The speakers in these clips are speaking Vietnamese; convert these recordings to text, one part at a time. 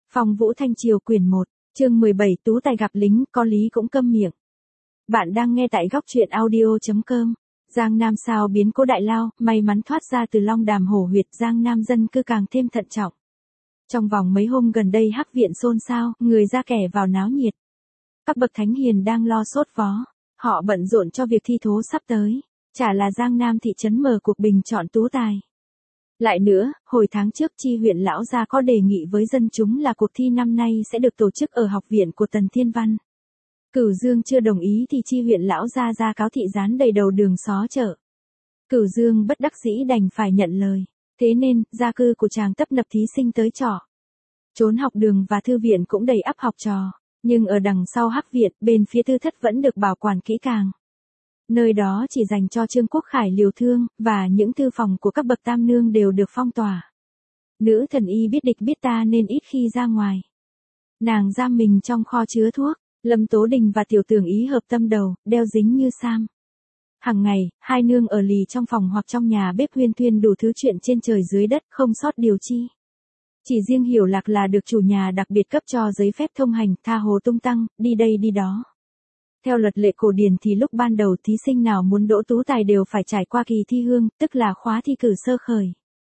Phong Vũ Thanh Triều quyển 1, chương 17 Tú tài gặp lính, có lý cũng câm miệng. Bạn đang nghe tại góc truyện audio.com. Giang Nam sao biến cố đại lao, may mắn thoát ra từ long đàm hổ huyệt, Giang Nam dân cư càng thêm thận trọng. Trong vòng mấy hôm gần đây Hắc viện xôn xao, người ra kẻ vào náo nhiệt. Các bậc thánh hiền đang lo sốt vó, họ bận rộn cho việc thi thố sắp tới, chả là Giang Nam thị trấn mở cuộc bình chọn tú tài. Lại nữa, hồi tháng trước Chi huyện lão gia có đề nghị với dân chúng là cuộc thi năm nay sẽ được tổ chức ở học viện của Tần Thiên Văn. Cửu Dương chưa đồng ý thì Chi huyện lão gia ra cáo thị dán đầy đầu đường xó chợ. Cửu Dương bất đắc dĩ đành phải nhận lời, thế nên gia cư của chàng tấp nập thí sinh tới trọ. Trốn học đường và thư viện cũng đầy ắp học trò, nhưng ở đằng sau Hắc viện, bên phía tư thất vẫn được bảo quản kỹ càng. Nơi đó chỉ dành cho Trương Quốc Khải liều thương, và những thư phòng của các bậc tam nương đều được phong tỏa. Nữ thần y biết địch biết ta nên ít khi ra ngoài. Nàng giam mình trong kho chứa thuốc, Lâm Tố Đình và Tiểu Tưởng Ý hợp tâm đầu, đeo dính như sam. Hằng ngày, hai nương ở lì trong phòng hoặc trong nhà bếp huyên thuyên đủ thứ chuyện trên trời dưới đất, không sót điều chi. Chỉ riêng Hiểu Lạc là được chủ nhà đặc biệt cấp cho giấy phép thông hành, tha hồ tung tăng, đi đây đi đó. Theo luật lệ cổ điển thì lúc ban đầu thí sinh nào muốn đỗ tú tài đều phải trải qua kỳ thi hương, tức là khóa thi cử sơ khởi.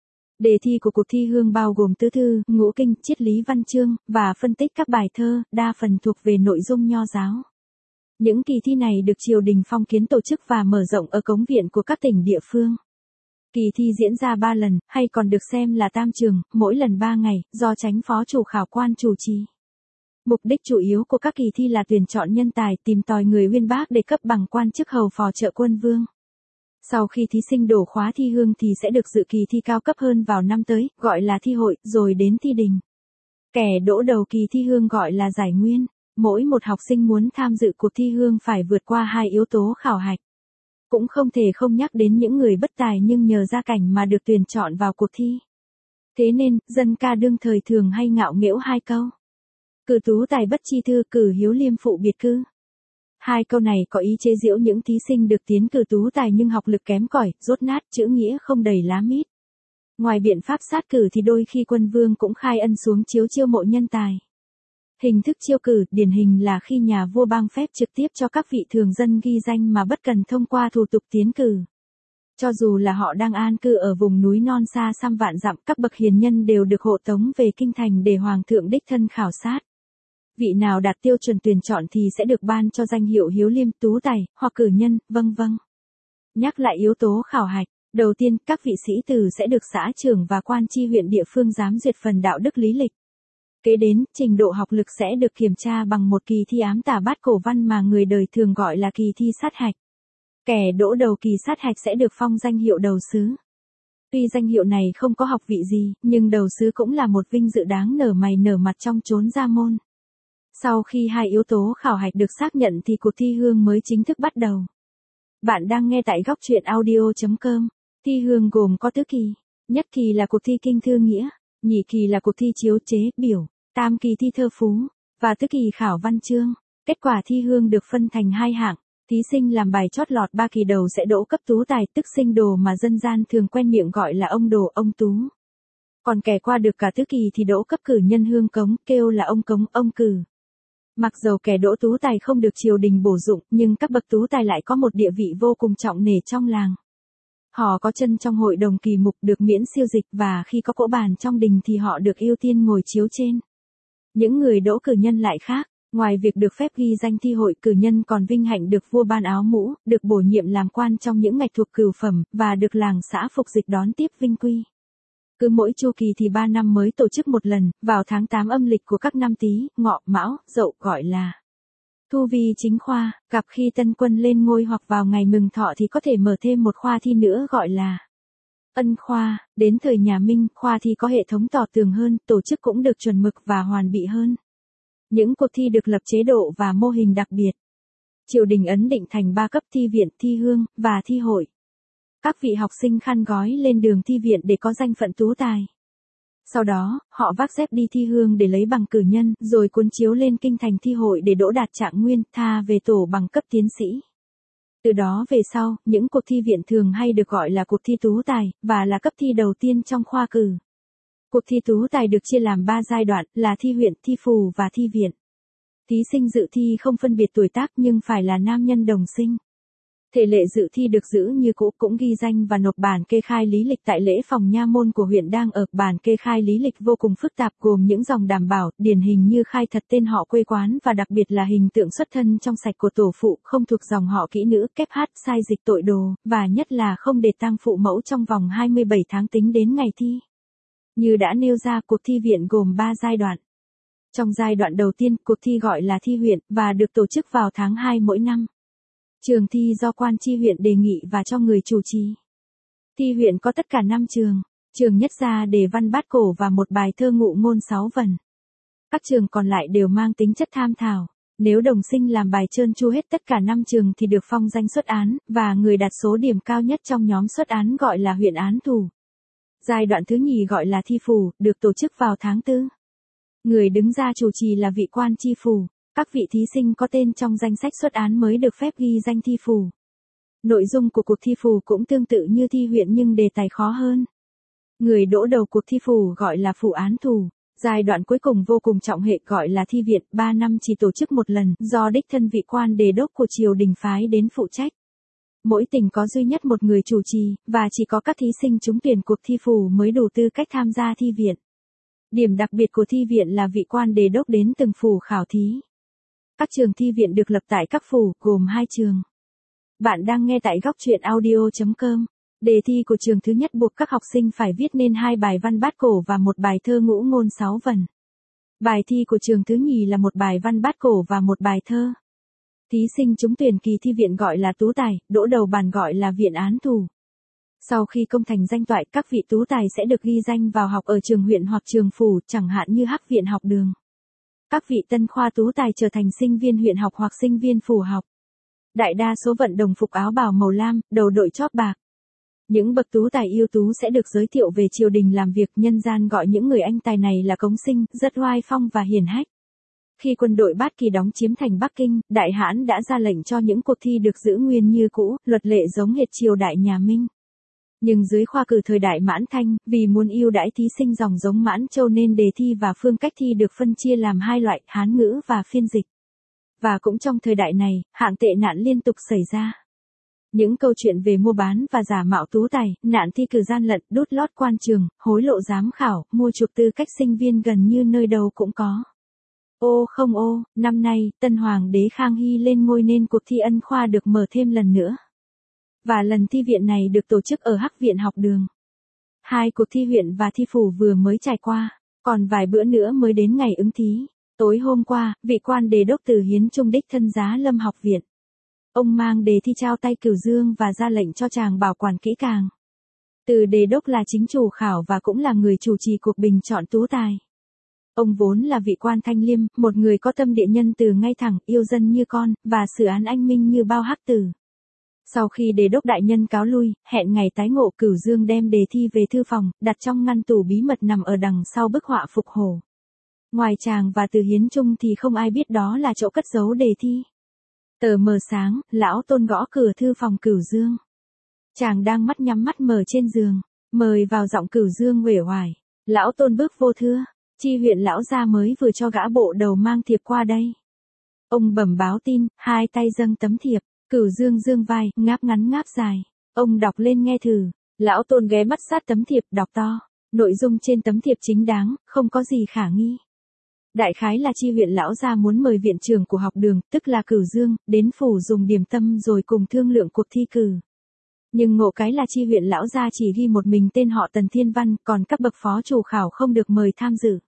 Đề thi của cuộc thi hương bao gồm tứ thư, ngũ kinh, triết lý văn chương, và phân tích các bài thơ, đa phần thuộc về nội dung nho giáo. Những kỳ thi này được triều đình phong kiến tổ chức và mở rộng ở cống viện của các tỉnh địa phương. Kỳ thi diễn ra 3 lần, hay còn được xem là tam trường, mỗi lần 3 ngày, do chánh phó chủ khảo quan chủ trì. Mục đích chủ yếu của các kỳ thi là tuyển chọn nhân tài, tìm tòi người uyên bác để cấp bằng quan chức hầu phò trợ quân vương. Sau khi thí sinh đổ khóa thi hương thì sẽ được dự kỳ thi cao cấp hơn vào năm tới, gọi là thi hội, rồi đến thi đình. Kẻ đỗ đầu kỳ thi hương gọi là giải nguyên. Mỗi một học sinh muốn tham dự cuộc thi hương phải vượt qua 2 yếu tố khảo hạch. Cũng không thể không nhắc đến những người bất tài nhưng nhờ gia cảnh mà được tuyển chọn vào cuộc thi. Thế nên, dân ca đương thời thường hay ngạo nghễ 2 câu. Cử tú tài bất chi thư, cử hiếu liêm phụ biệt cư. 2 câu này có ý chế giễu những thí sinh được tiến cử tú tài nhưng học lực kém cỏi, dốt nát, chữ nghĩa không đầy lá mít. Ngoài biện pháp sát cử thì đôi khi quân vương cũng khai ân xuống chiếu chiêu mộ nhân tài. Hình thức chiêu cử điển hình là khi nhà vua ban phép trực tiếp cho các vị thường dân ghi danh mà bất cần thông qua thủ tục tiến cử. Cho dù là họ đang an cư ở vùng núi non xa xăm vạn dặm, các bậc hiền nhân đều được hộ tống về kinh thành để hoàng thượng đích thân khảo sát. Vị nào đạt tiêu chuẩn tuyển chọn thì sẽ được ban cho danh hiệu hiếu liêm, tú tài, hoặc cử nhân, vân vân. Nhắc lại yếu tố khảo hạch, đầu tiên các vị sĩ tử sẽ được xã trưởng và quan chi huyện địa phương giám duyệt phần đạo đức lý lịch. Kế đến, trình độ học lực sẽ được kiểm tra bằng một kỳ thi ám tả bát cổ văn mà người đời thường gọi là kỳ thi sát hạch. Kẻ đỗ đầu kỳ sát hạch sẽ được phong danh hiệu đầu xứ. Tuy danh hiệu này không có học vị gì, nhưng đầu xứ cũng là một vinh dự đáng nở mày nở mặt trong chốn gia môn. Sau khi 2 yếu tố khảo hạch được xác nhận thì cuộc thi hương mới chính thức bắt đầu. Bạn đang nghe tại góc truyện audio.com. Thi hương gồm có tứ kỳ. Nhất kỳ là cuộc thi kinh thư nghĩa, nhị kỳ là cuộc thi chiếu chế, biểu, tam kỳ thi thơ phú, và tứ kỳ khảo văn chương. Kết quả thi hương được phân thành 2 hạng. Thí sinh làm bài chót lọt 3 kỳ đầu sẽ đỗ cấp tú tài, tức sinh đồ mà dân gian thường quen miệng gọi là ông đồ, ông tú. Còn kẻ qua được cả tứ kỳ thì đỗ cấp cử nhân hương cống, kêu là ông cống, ông cử. Mặc dầu kẻ đỗ tú tài không được triều đình bổ dụng, nhưng các bậc tú tài lại có một địa vị vô cùng trọng nể trong làng. Họ có chân trong hội đồng kỳ mục, được miễn siêu dịch, và khi có cỗ bàn trong đình thì họ được ưu tiên ngồi chiếu trên. Những người đỗ cử nhân lại khác, ngoài việc được phép ghi danh thi hội, cử nhân còn vinh hạnh được vua ban áo mũ, được bổ nhiệm làm quan trong những ngạch thuộc cửu phẩm, và được làng xã phục dịch đón tiếp vinh quy. Cứ mỗi chu kỳ thì 3 năm mới tổ chức một lần, vào tháng 8 âm lịch của các năm Tý, Ngọ, Mão, Dậu, gọi là thu vi chính khoa. Gặp khi tân quân lên ngôi hoặc vào ngày mừng thọ thì có thể mở thêm một khoa thi nữa gọi là ân khoa. Đến thời nhà Minh, khoa thi có hệ thống tỏ tường hơn, tổ chức cũng được chuẩn mực và hoàn bị hơn. Những cuộc thi được lập chế độ và mô hình đặc biệt. Triều đình ấn định thành 3 cấp: thi viện, thi hương, và thi hội. Các vị học sinh khăn gói lên đường thi viện để có danh phận tú tài. Sau đó, họ vác dép đi thi hương để lấy bằng cử nhân, rồi cuốn chiếu lên kinh thành thi hội để đỗ đạt trạng nguyên, tha về tổ bằng cấp tiến sĩ. Từ đó về sau, những cuộc thi viện thường hay được gọi là cuộc thi tú tài, và là cấp thi đầu tiên trong khoa cử. Cuộc thi tú tài được chia làm 3 giai đoạn là thi huyện, thi phù và thi viện. Thí sinh dự thi không phân biệt tuổi tác nhưng phải là nam nhân đồng sinh. Thể lệ dự thi được giữ như cũ, cũng ghi danh và nộp bản kê khai lý lịch tại lễ phòng nha môn của huyện đang ở. Bản kê khai lý lịch vô cùng phức tạp, gồm những dòng đảm bảo, điển hình như khai thật tên họ quê quán và đặc biệt là hình tượng xuất thân trong sạch của tổ phụ, không thuộc dòng họ kỹ nữ, kép hát, sai dịch tội đồ, và nhất là không để tang phụ mẫu trong vòng 27 tháng tính đến ngày thi. Như đã nêu ra, cuộc thi viện gồm 3 giai đoạn. Trong giai đoạn đầu tiên, cuộc thi gọi là thi huyện, và được tổ chức vào tháng 2 mỗi năm. Trường thi do quan chi huyện đề nghị và cho người chủ trì. Thi huyện có tất cả 5 trường. Trường nhất ra đề văn bát cổ và một bài thơ ngụ ngôn 6 vần. Các trường còn lại đều mang tính chất tham thảo. Nếu đồng sinh làm bài trơn tru hết tất cả 5 trường thì được phong danh xuất án, và người đạt số điểm cao nhất trong nhóm xuất án gọi là huyện án thủ. Giai đoạn thứ nhì gọi là thi phù, được tổ chức vào tháng 4. Người đứng ra chủ trì là vị quan chi phù. Các vị thí sinh có tên trong danh sách xuất án mới được phép ghi danh thi phù. Nội dung của cuộc thi phù cũng tương tự như thi huyện nhưng đề tài khó hơn. Người đỗ đầu cuộc thi phù gọi là phù án thủ. Giai đoạn cuối cùng vô cùng trọng hệ gọi là thi viện, 3 năm chỉ tổ chức một lần, do đích thân vị quan đề đốc của triều đình phái đến phụ trách. Mỗi tỉnh có duy nhất một người chủ trì, và chỉ có các thí sinh trúng tuyển cuộc thi phù mới đủ tư cách tham gia thi viện. Điểm đặc biệt của thi viện là vị quan đề đốc đến từng phủ khảo thí. Các trường thi viện được lập tại các phủ, gồm 2 trường. Bạn đang nghe tại góc truyện audio.com. Đề thi của trường thứ nhất buộc các học sinh phải viết nên 2 bài văn bát cổ và một bài thơ ngũ ngôn 6 vần. Bài thi của trường thứ nhì là một bài văn bát cổ và một bài thơ. Thí sinh trúng tuyển kỳ thi viện gọi là tú tài, đỗ đầu bản gọi là viện án thủ. Sau khi công thành danh toại, các vị tú tài sẽ được ghi danh vào học ở trường huyện hoặc trường phủ, chẳng hạn như Hắc viện học đường. Các vị tân khoa tú tài trở thành sinh viên huyện học hoặc sinh viên phủ học. Đại đa số vận đồng phục áo bào màu lam, đầu đội chóp bạc. Những bậc tú tài ưu tú sẽ được giới thiệu về triều đình làm việc, nhân gian gọi những người anh tài này là cống sinh, rất oai phong và hiển hách. Khi quân đội Bát Kỳ đóng chiếm thành Bắc Kinh, Đại Hãn đã ra lệnh cho những cuộc thi được giữ nguyên như cũ, luật lệ giống hệt triều đại nhà Minh. Nhưng dưới khoa cử thời đại Mãn Thanh, vì muốn ưu đãi thí sinh dòng giống Mãn Châu nên đề thi và phương cách thi được phân chia làm 2 loại, Hán ngữ và phiên dịch. Và cũng trong thời đại này, hạng tệ nạn liên tục xảy ra. Những câu chuyện về mua bán và giả mạo tú tài, nạn thi cử gian lận, đút lót quan trường, hối lộ giám khảo, mua chuộc tư cách sinh viên gần như nơi đâu cũng có. Ô không ô, năm nay, tân hoàng đế Khang Hy lên ngôi nên cuộc thi ân khoa được mở thêm lần nữa. Và lần thi viện này được tổ chức ở Hắc viện học đường. 2 cuộc thi huyện và thi phủ vừa mới trải qua, còn vài bữa nữa mới đến ngày ứng thí. Tối hôm qua, vị quan đề đốc Từ Hiến Trung đích thân giá Lâm học viện. Ông mang đề thi trao tay cửu dương và ra lệnh cho chàng bảo quản kỹ càng. Từ đề đốc là chính chủ khảo và cũng là người chủ trì cuộc bình chọn tú tài. Ông vốn là vị quan thanh liêm, một người có tâm địa nhân từ ngay thẳng, yêu dân như con, và xử án anh minh như bao hắc tử. Sau khi đề đốc đại nhân cáo lui, hẹn ngày tái ngộ, Cửu Dương đem đề thi về thư phòng, đặt trong ngăn tủ bí mật nằm ở đằng sau bức họa Phục Hổ. Ngoài chàng và Từ Hiến Trung thì không ai biết đó là chỗ cất giấu đề thi. Tờ mờ sáng, lão Tôn gõ cửa thư phòng Cửu Dương. Chàng đang mắt nhắm mắt mở trên giường, mời vào giọng Cửu Dương uể oải. Lão Tôn bước vô thưa, chi huyện lão gia mới vừa cho gã bộ đầu mang thiệp qua đây. Ông bẩm báo tin, 2 tay dâng tấm thiệp. Cửu Dương dương vai, ngáp ngắn ngáp dài. Ông đọc lên nghe thử. Lão Tôn ghé mắt sát tấm thiệp, đọc to. Nội dung trên tấm thiệp chính đáng, không có gì khả nghi. Đại khái là chi huyện lão gia muốn mời viện trưởng của học đường, tức là Cửu Dương, đến phủ dùng điểm tâm rồi cùng thương lượng cuộc thi cử. Nhưng ngộ cái là chi huyện lão gia chỉ ghi một mình tên họ Tần Thiên Văn, còn các bậc phó chủ khảo không được mời tham dự.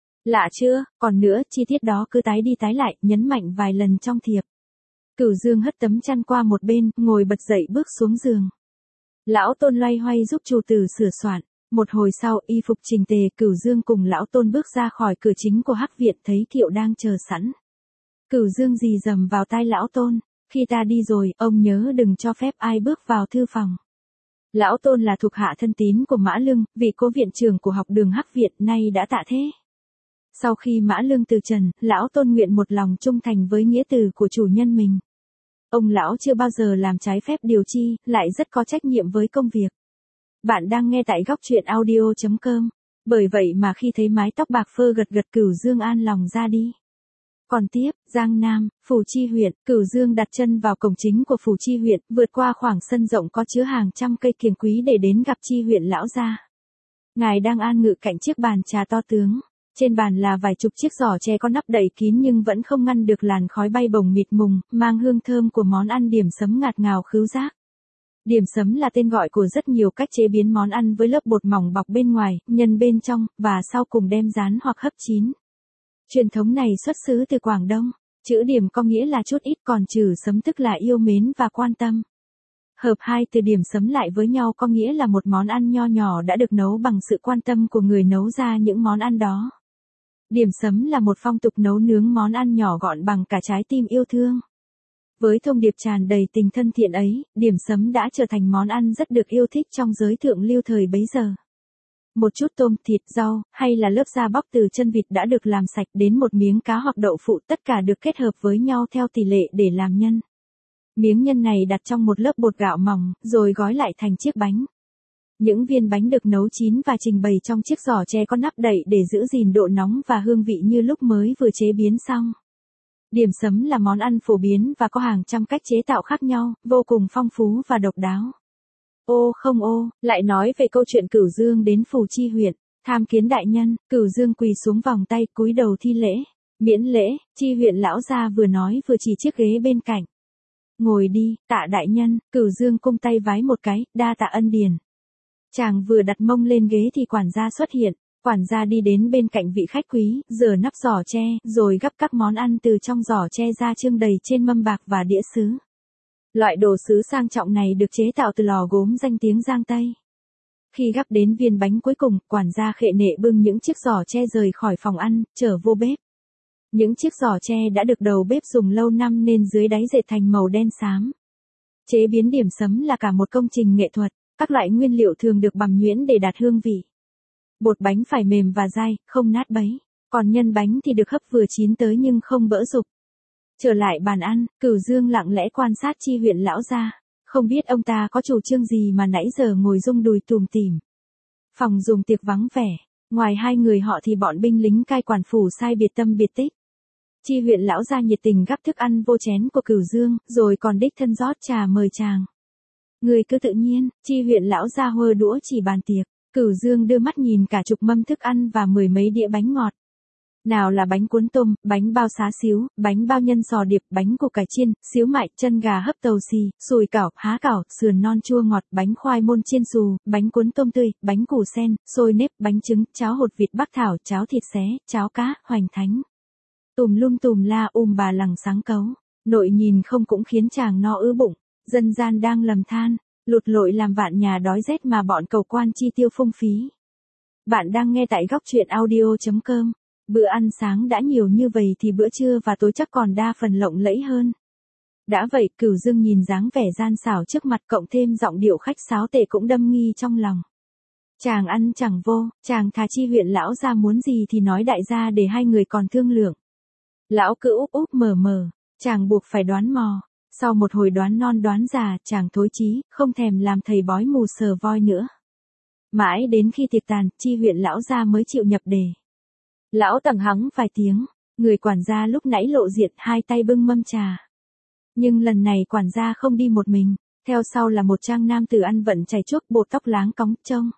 Lạ chưa, còn nữa, chi tiết đó cứ tái đi tái lại, nhấn mạnh vài lần trong thiệp. Cửu Dương hất tấm chăn qua một bên, ngồi bật dậy bước xuống giường. Lão Tôn loay hoay giúp chủ tử sửa soạn. Một hồi sau, y phục chỉnh tề, Cửu Dương cùng Lão Tôn bước ra khỏi cửa chính của Hắc viện, thấy Thiệu đang chờ sẵn. Cửu Dương rì rầm vào tai Lão Tôn, khi ta đi rồi, ông nhớ đừng cho phép ai bước vào thư phòng. Lão Tôn là thuộc hạ thân tín của Mã Lương, vị cố viện trưởng của học đường Hắc viện, nay đã tạ thế. Sau khi Mã Lương từ trần, Lão Tôn nguyện một lòng trung thành với nghĩa tử của chủ nhân mình. Ông lão chưa bao giờ làm trái phép điều chi, lại rất có trách nhiệm với công việc. Bạn đang nghe tại góc truyện audio.com. Bởi vậy mà khi thấy mái tóc bạc phơ gật gật Cửu Dương an lòng ra đi. Còn tiếp, Giang Nam, Phủ Chi huyện, Cửu Dương đặt chân vào cổng chính của Phủ Chi huyện, vượt qua khoảng sân rộng có chứa hàng trăm cây kiểng quý để đến gặp Chi huyện lão gia. Ngài đang an ngự cạnh chiếc bàn trà to tướng. Trên bàn là vài chục chiếc giỏ tre có nắp đậy kín nhưng vẫn không ngăn được làn khói bay bồng mịt mùng, mang hương thơm của món ăn điểm sấm ngạt ngào khứu giác. Điểm sấm là tên gọi của rất nhiều cách chế biến món ăn với lớp bột mỏng bọc bên ngoài, nhân bên trong, và sau cùng đem rán hoặc hấp chín. Truyền thống này xuất xứ từ Quảng Đông, chữ điểm có nghĩa là chút ít còn chữ sấm tức là yêu mến và quan tâm. Hợp hai từ điểm sấm lại với nhau có nghĩa là một món ăn nho nhỏ đã được nấu bằng sự quan tâm của người nấu ra những món ăn đó. Điểm sấm là một phong tục nấu nướng món ăn nhỏ gọn bằng cả trái tim yêu thương. Với thông điệp tràn đầy tình thân thiện ấy, điểm sấm đã trở thành món ăn rất được yêu thích trong giới thượng lưu thời bấy giờ. Một chút tôm, thịt, rau, hay là lớp da bóc từ chân vịt đã được làm sạch đến một miếng cá hoặc đậu phụ tất cả được kết hợp với nhau theo tỷ lệ để làm nhân. Miếng nhân này đặt trong một lớp bột gạo mỏng, rồi gói lại thành chiếc bánh. Những viên bánh được nấu chín và trình bày trong chiếc giỏ tre có nắp đậy để giữ gìn độ nóng và hương vị như lúc mới vừa chế biến xong. Điểm sấm là món ăn phổ biến và có hàng trăm cách chế tạo khác nhau, vô cùng phong phú và độc đáo. Ô không ô, lại nói về câu chuyện Cửu Dương đến Phủ Chi huyện, tham kiến đại nhân, Cửu Dương quỳ xuống vòng tay cúi đầu thi lễ. Miễn lễ, Chi huyện lão gia vừa nói vừa chỉ chiếc ghế bên cạnh. Ngồi đi, tạ đại nhân, Cửu Dương cung tay vái một cái, đa tạ ân điển. Chàng vừa đặt mông lên ghế thì quản gia xuất hiện. Quản gia đi đến bên cạnh vị khách quý, rửa nắp giỏ tre, rồi gắp các món ăn từ trong giỏ tre ra trưng đầy trên mâm bạc và đĩa sứ. Loại đồ sứ sang trọng này được chế tạo từ lò gốm danh tiếng Giang Tây. Khi gắp đến viên bánh cuối cùng, quản gia khệ nệ bưng những chiếc giỏ tre rời khỏi phòng ăn, trở vô bếp. Những chiếc giỏ tre đã được đầu bếp dùng lâu năm nên dưới đáy dệt thành màu đen xám. Chế biến điểm sấm là cả một công trình nghệ thuật, các loại nguyên liệu thường được bằm nhuyễn để đạt hương vị. Bột bánh phải mềm và dai, không nát bấy. Còn nhân bánh thì được hấp vừa chín tới nhưng không bỡ rục. Trở lại bàn ăn, Cửu Dương lặng lẽ quan sát Chi huyện lão gia. Không biết ông ta có chủ trương gì mà nãy giờ ngồi rung đùi tùm tìm. Phòng dùng tiệc vắng vẻ. Ngoài hai người họ thì bọn binh lính cai quản phủ sai biệt tâm biệt tích. Chi huyện lão gia nhiệt tình gắp thức ăn vô chén của Cửu Dương, rồi còn đích thân rót trà mời chàng. Người cứ tự nhiên, Chi huyện lão gia huơ đũa chỉ bàn tiệc. Cửu Dương đưa mắt nhìn cả chục mâm thức ăn và mười mấy đĩa bánh ngọt. Nào là bánh cuốn tôm, bánh bao xá xíu, bánh bao nhân sò điệp, bánh củ cải chiên, xíu mại, chân gà hấp tàu xì, sùi cảo, há cảo, sườn non chua ngọt, bánh khoai môn chiên xù, bánh cuốn tôm tươi, bánh củ sen, xôi nếp, bánh trứng, cháo hột vịt bắc thảo, cháo thịt xé, cháo cá, hoành thánh. Tùm lum tùm la bà lằng sáng cấu. Nội nhìn không cũng khiến chàng no ứ bụng. Dân gian đang lầm than. Lụt lội làm vạn nhà đói rét mà bọn cầu quan chi tiêu phung phí. Bạn đang nghe tại góc truyện audio.com. Bữa ăn sáng đã nhiều như vậy thì bữa trưa và tối chắc còn đa phần lộng lẫy hơn. Đã vậy, Cửu Dương nhìn dáng vẻ gian xảo trước mặt cộng thêm giọng điệu khách sáo tệ cũng đâm nghi trong lòng. Chàng ăn chẳng vô, chàng thà Chi huyện lão gia muốn gì thì nói đại gia để hai người còn thương lượng. Lão cứ úp úp mờ mờ, chàng buộc phải đoán mò. Sau một hồi đoán non đoán già, chàng thối chí, không thèm làm thầy bói mù sờ voi nữa. Mãi đến khi tiệc tàn, Chi huyện lão gia mới chịu nhập đề. Lão tằng hắng vài tiếng, người quản gia lúc nãy lộ diện hai tay bưng mâm trà. Nhưng lần này quản gia không đi một mình, theo sau là một trang nam tử ăn vận chảy chuốc bột tóc láng cóng trông.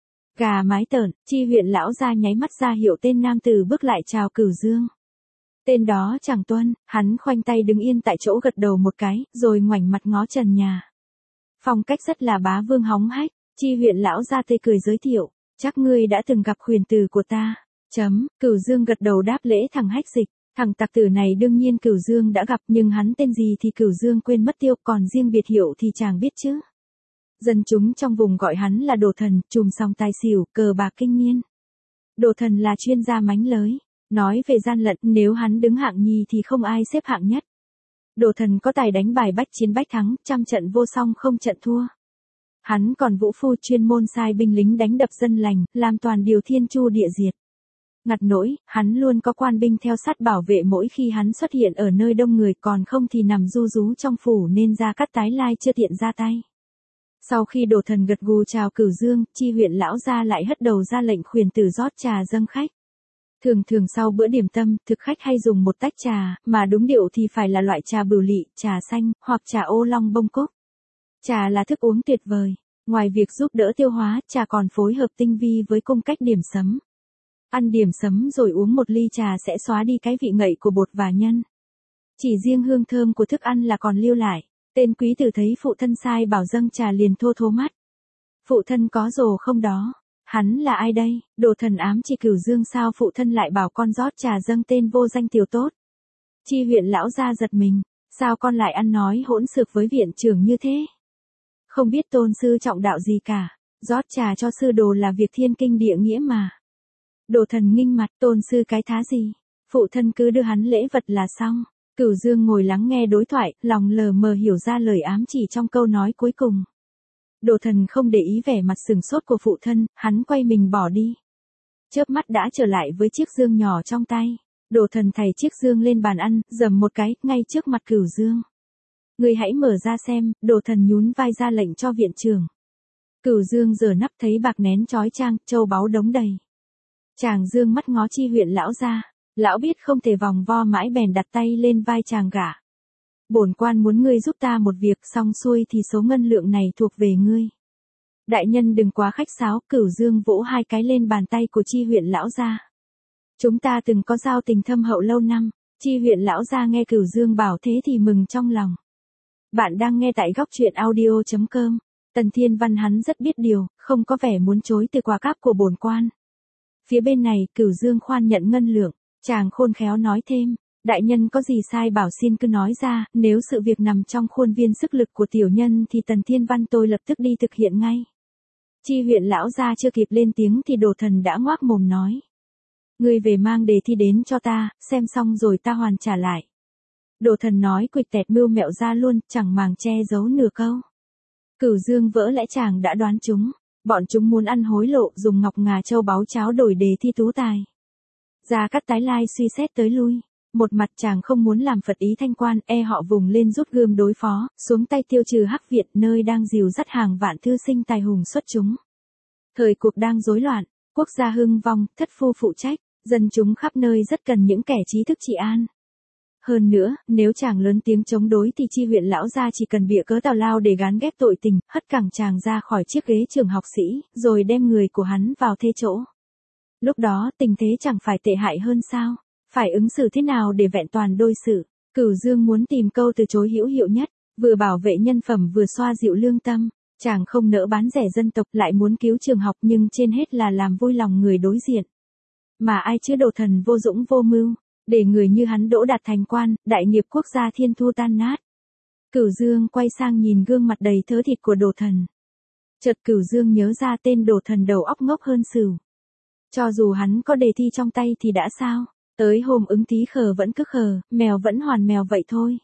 Gà mái tởn, Chi huyện lão gia nháy mắt ra hiệu tên nam tử bước lại chào Cửu Dương. Tên đó chẳng tuân, hắn khoanh tay đứng yên tại chỗ gật đầu một cái, rồi ngoảnh mặt ngó trần nhà. Phong cách rất là bá vương hóng hách, Chi huyện lão gia tươi cười giới thiệu, chắc ngươi đã từng gặp khuyền tử của ta. Cửu Dương gật đầu đáp lễ thằng hách dịch, thằng tặc tử này đương nhiên Cửu Dương đã gặp nhưng hắn tên gì thì Cửu Dương quên mất tiêu, còn riêng biệt hiệu thì chàng biết chứ. Dân chúng trong vùng gọi hắn là đồ thần, chùm song tài xỉu, cờ bạc kinh niên. Đồ thần là chuyên gia mánh lới. Nói về gian lận, nếu hắn đứng hạng nhì thì không ai xếp hạng nhất. Đồ thần có tài đánh bài bách chiến bách thắng, trăm trận vô song không trận thua. Hắn còn vũ phu chuyên môn sai binh lính đánh đập dân lành, làm toàn điều thiên chu địa diệt. Ngặt nỗi, hắn luôn có quan binh theo sát bảo vệ mỗi khi hắn xuất hiện ở nơi đông người, còn không thì nằm ru rú trong phủ nên ra cắt tái lai chưa tiện ra tay. Sau khi Đồ Thần gật gù chào Cửu Dương, Chi huyện lão gia lại hất đầu ra lệnh khuyển tử rót trà dâng khách. Thường thường sau bữa điểm tâm, thực khách hay dùng một tách trà, mà đúng điệu thì phải là loại trà bửu lị, trà xanh, hoặc trà ô long bông cúc. Trà là thức uống tuyệt vời. Ngoài việc giúp đỡ tiêu hóa, trà còn phối hợp tinh vi với cung cách điểm sấm. Ăn điểm sấm rồi uống một ly trà sẽ xóa đi cái vị ngậy của bột và nhân. Chỉ riêng hương thơm của thức ăn là còn lưu lại. Tên quý tử thấy phụ thân sai bảo dâng trà liền thô thố mắt. Phụ thân có rồ không đó? Hắn là ai đây? Đồ Thần ám chỉ Cửu Dương sao phụ thân lại bảo con rót trà dâng tên vô danh tiểu tốt. Chi huyện lão gia giật mình. Sao con lại ăn nói hỗn xược với viện trưởng như thế? Không biết tôn sư trọng đạo gì cả. Rót trà cho sư đồ là việc thiên kinh địa nghĩa mà. Đồ Thần nghinh mặt, tôn sư cái thá gì? Phụ thân cứ đưa hắn lễ vật là xong. Cửu Dương ngồi lắng nghe đối thoại, lòng lờ mờ hiểu ra lời ám chỉ trong câu nói cuối cùng. Đồ Thần không để ý vẻ mặt sừng sốt của phụ thân, hắn quay mình bỏ đi. Chớp mắt đã trở lại với chiếc dương nhỏ trong tay. Đồ Thần thảy chiếc dương lên bàn ăn, dầm một cái, ngay trước mặt Cửu Dương. Người hãy mở ra xem, Đồ Thần nhún vai ra lệnh cho viện trưởng. Cửu Dương giở nắp thấy bạc nén chói chang, châu báu đống đầy. Chàng dương mắt ngó Chi huyện lão ra. Lão biết không thể vòng vo mãi bèn đặt tay lên vai chàng gả. Bổn quan muốn ngươi giúp ta một việc, xong xuôi thì số ngân lượng này thuộc về ngươi. Đại nhân đừng quá khách sáo. Cửu Dương vỗ hai cái lên bàn tay của Chi huyện lão gia. Chúng ta từng có giao tình thâm hậu lâu năm. Chi huyện lão gia nghe Cửu Dương bảo thế thì mừng trong lòng. Bạn đang nghe tại góc truyện audio.com. Tần Thiên Văn hắn rất biết điều, không có vẻ muốn chối từ quà cáp của bổn quan. Phía bên này, Cửu Dương khoan nhận ngân lượng. Chàng khôn khéo nói thêm, đại nhân có gì sai bảo xin cứ nói ra, nếu sự việc nằm trong khuôn viên sức lực của tiểu nhân thì Tần Thiên Văn tôi lập tức đi thực hiện ngay. Chi huyện lão gia chưa kịp lên tiếng thì Đồ Thần đã ngoác mồm nói. Ngươi về mang đề thi đến cho ta, xem xong rồi ta hoàn trả lại. Đồ Thần nói quịch tẹt mưu mẹo ra luôn, chẳng màng che giấu nửa câu. Cửu Dương vỡ lẽ chàng đã đoán chúng, bọn chúng muốn ăn hối lộ dùng ngọc ngà châu báu cháo đổi đề thi tú tài. Gia Cát tái lai suy xét tới lui. Một mặt chàng không muốn làm phật ý thanh quan, họ vùng lên rút gươm đối phó, xuống tay tiêu trừ Hắc Việt nơi đang dìu dắt hàng vạn thư sinh tài hùng xuất chúng. Thời cuộc đang rối loạn, quốc gia hưng vong, thất phu phụ trách, dân chúng khắp nơi rất cần những kẻ trí thức trị an. Hơn nữa, nếu chàng lớn tiếng chống đối thì Chi huyện lão gia chỉ cần bịa cớ tào lao để gán ghép tội tình, hất cẳng chàng ra khỏi chiếc ghế trường học sĩ, rồi đem người của hắn vào thế chỗ. Lúc đó tình thế chẳng phải tệ hại hơn sao? Phải ứng xử thế nào để vẹn toàn đôi sự? Cửu Dương muốn tìm câu từ chối hữu hiệu nhất, vừa bảo vệ nhân phẩm vừa xoa dịu lương tâm. Chàng không nỡ bán rẻ dân tộc lại muốn cứu trường học nhưng trên hết là làm vui lòng người đối diện. Mà ai chứ Đồ Thần vô dũng vô mưu, để người như hắn đỗ đạt thành quan, đại nghiệp quốc gia thiên thu tan nát. Cửu Dương quay sang nhìn gương mặt đầy thớ thịt của Đồ Thần. Chợt Cửu Dương nhớ ra tên Đồ Thần đầu óc ngốc hơn sửu. Cho dù hắn có đề thi trong tay thì đã sao? Tới hôm ứng thí khờ vẫn cứ khờ, mèo vẫn hoàn mèo vậy thôi.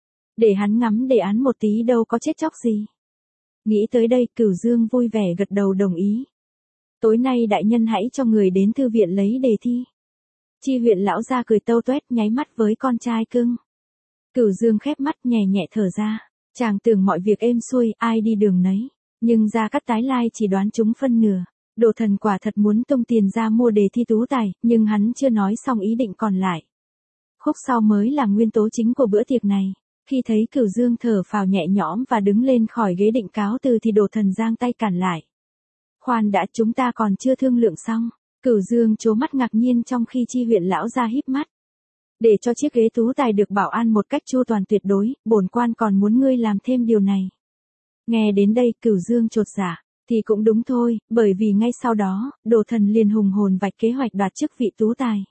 Để hắn ngắm đề án một tí đâu có chết chóc gì. Nghĩ tới đây Cửu Dương vui vẻ gật đầu đồng ý. Tối nay đại nhân hãy cho người đến thư viện lấy đề thi. Chi huyện lão gia cười tâu tuét nháy mắt với con trai cưng. Cửu Dương khép mắt nhẹ nhẹ thở ra. Chàng tưởng mọi việc êm xuôi, ai đi đường nấy. Nhưng Gia Cát tái lai chỉ đoán trúng phân nửa. Đồ Thần quả thật muốn tung tiền ra mua đề thi tú tài, nhưng hắn chưa nói xong ý định còn lại. Khúc sau mới là nguyên tố chính của bữa tiệc này. Khi thấy Cửu Dương thở phào nhẹ nhõm và đứng lên khỏi ghế định cáo từ thì Đồ Thần giang tay cản lại. Khoan đã, chúng ta còn chưa thương lượng xong. Cửu Dương trố mắt ngạc nhiên trong khi Chi huyện lão ra híp mắt. Để cho chiếc ghế tú tài được bảo an một cách chu toàn tuyệt đối, bổn quan còn muốn ngươi làm thêm điều này. Nghe đến đây Cửu Dương chột dạ. Thì cũng đúng thôi, bởi vì ngay sau đó, Đồ Thần liền hùng hồn vạch kế hoạch đoạt chức vị tú tài.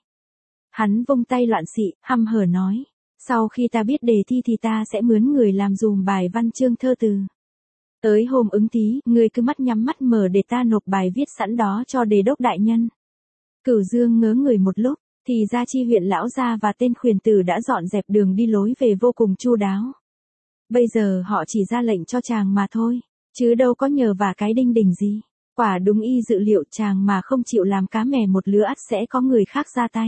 Hắn vung tay loạn xị, hăm hở nói, sau khi ta biết đề thi thì ta sẽ mướn người làm dùm bài văn chương thơ từ. Tới hôm ứng thí, ngươi cứ mắt nhắm mắt mở để ta nộp bài viết sẵn đó cho đề đốc đại nhân. Cửu Dương ngớ người một lúc, thì ra Chi huyện lão gia và tên khuyển tử đã dọn dẹp đường đi lối về vô cùng chu đáo. Bây giờ họ chỉ ra lệnh cho chàng mà thôi. Chứ đâu có nhờ vả cái đinh đỉnh gì. Quả đúng y dự liệu chàng mà không chịu làm cá mè một lứa ắt sẽ có người khác ra tay.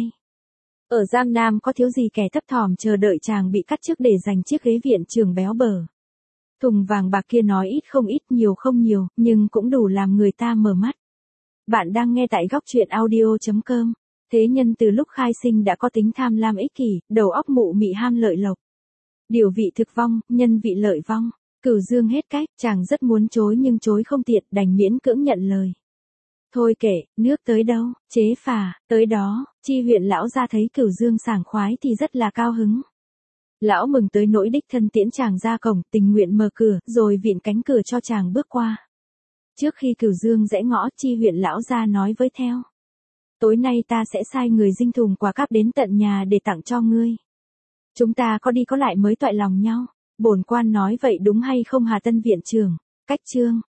Ở Giang Nam có thiếu gì kẻ thấp thỏm chờ đợi chàng bị cắt chức để giành chiếc ghế viện trưởng béo bở. Thùng vàng bạc kia nói ít không ít nhiều không nhiều, nhưng cũng đủ làm người ta mở mắt. Bạn đang nghe tại góc truyện audio.com. Thế nhân từ lúc khai sinh đã có tính tham lam ích kỷ, đầu óc mụ mị ham lợi lộc. Điều vị thực vong, nhân vị lợi vong. Cửu Dương hết cách, chàng rất muốn chối nhưng chối không tiện, đành miễn cưỡng nhận lời. Thôi kệ, nước tới đâu, chế phà, tới đó. Chi huyện lão ra thấy Cửu Dương sảng khoái thì rất là cao hứng. Lão mừng tới nỗi đích thân tiễn chàng ra cổng, tình nguyện mở cửa, rồi vịn cánh cửa cho chàng bước qua. Trước khi Cửu Dương rẽ ngõ, Chi huyện lão ra nói với theo. Tối nay ta sẽ sai người dinh thùng quà cáp đến tận nhà để tặng cho ngươi. Chúng ta có đi có lại mới toại lòng nhau. Bổn quan nói vậy đúng hay không Hà Tân viện trưởng? Cách chương.